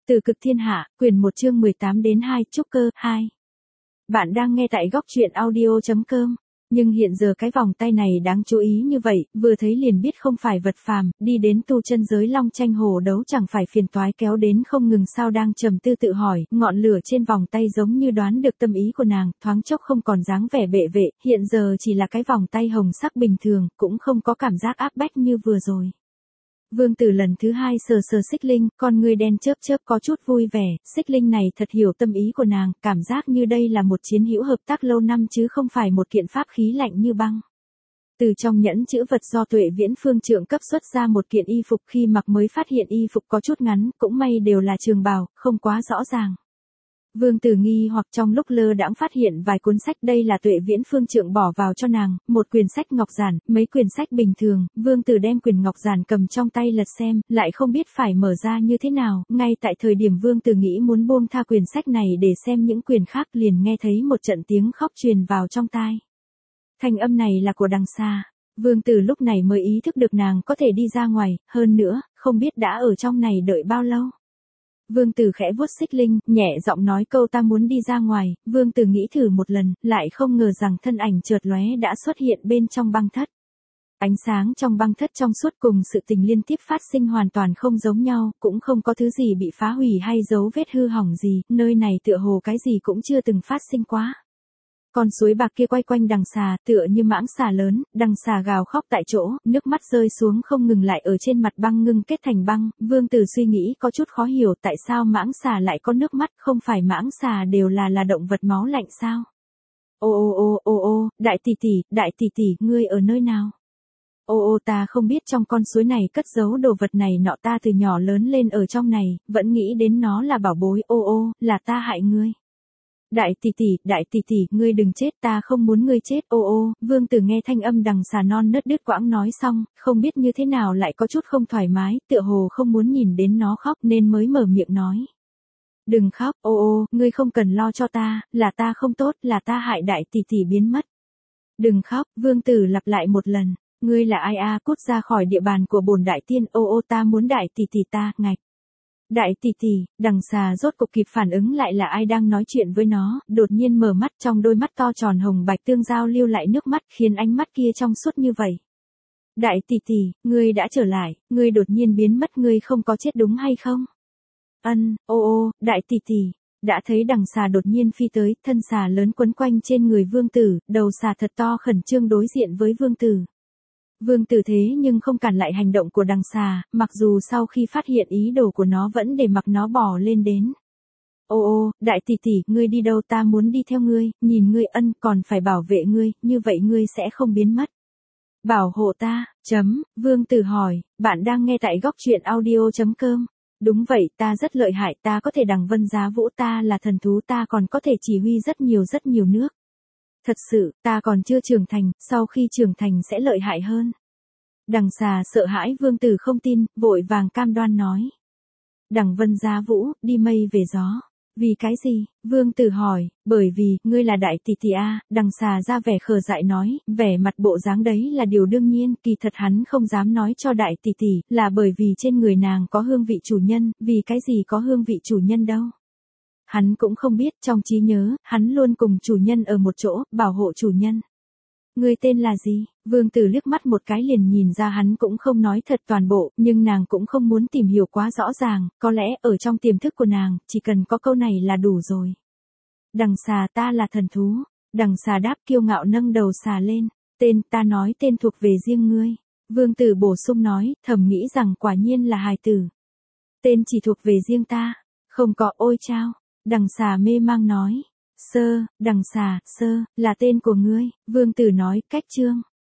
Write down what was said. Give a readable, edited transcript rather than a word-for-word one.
Từ cực thiên hạ, quyển 1 chương 18 đến 2, trúc cơ, 2. Bạn đang nghe tại góc truyện audio.com. Nhưng hiện giờ cái vòng tay này đáng chú ý như vậy, vừa thấy liền biết không phải vật phàm, đi đến tu chân giới long tranh hổ đấu chẳng phải phiền toái kéo đến không ngừng sao đang trầm tư tự hỏi, ngọn lửa trên vòng tay giống như đoán được tâm ý của nàng, thoáng chốc không còn dáng vẻ bệ vệ, hiện giờ chỉ là cái vòng tay hồng sắc bình thường, cũng không có cảm giác áp bách như vừa rồi. Vương Tử lần thứ hai sờ sờ Xích Linh, con ngươi đen chớp chớp có chút vui vẻ, Xích Linh này thật hiểu tâm ý của nàng, cảm giác như đây là một chiến hữu hợp tác lâu năm chứ không phải một kiện pháp khí lạnh như băng. Từ trong nhẫn chữ vật do Tuệ Viễn Phương trượng cấp xuất ra một kiện y phục, khi mặc mới phát hiện y phục có chút ngắn, cũng may đều là trường bào, không quá rõ ràng. Vương Tử nghi hoặc trong lúc lơ đãng phát hiện vài cuốn sách, đây là Tuệ Viễn Phương trượng bỏ vào cho nàng, một quyển sách ngọc giản, mấy quyển sách bình thường, Vương Tử đem quyển ngọc giản cầm trong tay lật xem, lại không biết phải mở ra như thế nào, ngay tại thời điểm Vương Tử nghĩ muốn buông tha quyển sách này để xem những quyển khác liền nghe thấy một trận tiếng khóc truyền vào trong tai. Thanh âm này là của Đằng Xà. Vương Tử lúc này mới ý thức được nàng có thể đi ra ngoài, hơn nữa, không biết đã ở trong này đợi bao lâu. Vương Tử khẽ vuốt Xích Linh, nhẹ giọng nói câu ta muốn đi ra ngoài, Vương Tử nghĩ thử một lần, lại không ngờ rằng thân ảnh chợt lóe đã xuất hiện bên trong băng thất. Ánh sáng trong băng thất trong suốt cùng sự tình liên tiếp phát sinh hoàn toàn không giống nhau, cũng không có thứ gì bị phá hủy hay dấu vết hư hỏng gì, nơi này tựa hồ cái gì cũng chưa từng phát sinh quá. Con suối bạc kia quay quanh Đằng Xà, tựa như mãng xà lớn, Đằng Xà gào khóc tại chỗ, nước mắt rơi xuống không ngừng lại ở trên mặt băng ngưng kết thành băng, Vương Tử suy nghĩ có chút khó hiểu tại sao mãng xà lại có nước mắt, không phải mãng xà đều là động vật máu lạnh sao? Ô, đại tỷ tỷ, ngươi ở nơi nào? Ô, ta không biết trong con suối này cất giấu đồ vật này nọ, ta từ nhỏ lớn lên ở trong này, vẫn nghĩ đến nó là bảo bối, ô, là ta hại ngươi. Đại tỷ tỷ, ngươi đừng chết, ta không muốn ngươi chết, ô, Vương Tử nghe thanh âm Đằng Xà non nớt đứt quãng nói xong, không biết như thế nào lại có chút không thoải mái, tựa hồ không muốn nhìn đến nó khóc nên mới mở miệng nói. Đừng khóc, ô, ngươi không cần lo cho ta, là ta không tốt, là ta hại đại tỷ tỷ biến mất. Đừng khóc, Vương Tử lặp lại một lần, ngươi là ai a, cút ra khỏi địa bàn của bổn đại tiên, ô, ta muốn đại tỷ tỷ ta, ngạch. Đại tỷ tỷ, Đằng Xà rốt cục kịp phản ứng lại là ai đang nói chuyện với nó, đột nhiên mở mắt, trong đôi mắt to tròn hồng bạch tương giao lưu lại nước mắt, khiến ánh mắt kia trong suốt như vậy. Đại tỷ tỷ, ngươi đã trở lại, ngươi đột nhiên biến mất, ngươi không có chết đúng hay không? Ô, đại tỷ tỷ, đã thấy Đằng Xà đột nhiên phi tới, thân xà lớn quấn quanh trên người Vương Tử, đầu xà thật to khẩn trương đối diện với Vương Tử. Vương Tử thế nhưng không cản lại hành động của Đằng Xà, mặc dù sau khi phát hiện ý đồ của nó vẫn để mặc nó bò lên đến. Ô, đại tỷ tỷ, ngươi đi đâu, ta muốn đi theo ngươi, nhìn ngươi, còn phải bảo vệ ngươi, như vậy ngươi sẽ không biến mất. Bảo hộ ta, Vương Tử hỏi, bạn đang nghe tại góc truyện audio.com. Đúng vậy, ta rất lợi hại, ta có thể đằng vân giá vũ, ta là thần thú, ta còn có thể chỉ huy rất nhiều nước. Thật sự, ta còn chưa trưởng thành, sau khi trưởng thành sẽ lợi hại hơn. Đằng Xà sợ hãi Vương Tử không tin, vội vàng cam đoan nói. Đằng vân giá vũ, đi mây về gió. Vì cái gì? Vương Tử hỏi, bởi vì, ngươi là đại tỷ tỷ a, Đằng Xà ra vẻ khờ dại nói, vẻ mặt bộ dáng đấy là điều đương nhiên, kỳ thật hắn không dám nói cho đại tỷ tỷ, là bởi vì trên người nàng có hương vị chủ nhân, vì cái gì có hương vị chủ nhân đâu. Hắn cũng không biết, trong trí nhớ, hắn luôn cùng chủ nhân ở một chỗ, bảo hộ chủ nhân. Ngươi tên là gì? Vương Tử liếc mắt một cái liền nhìn ra hắn cũng không nói thật toàn bộ, nhưng nàng cũng không muốn tìm hiểu quá rõ ràng, có lẽ ở trong tiềm thức của nàng, chỉ cần có câu này là đủ rồi. Đằng Xà, ta là thần thú. Đằng Xà đáp kiêu ngạo nâng đầu xà lên. Tên, ta nói tên thuộc về riêng ngươi. Vương Tử bổ sung nói, thầm nghĩ rằng quả nhiên là hài tử. Tên chỉ thuộc về riêng ta. Không có, ôi chao. Đằng Xà mê mang nói. Đằng Xà, là tên của ngươi, Vương Tử nói, cách chương.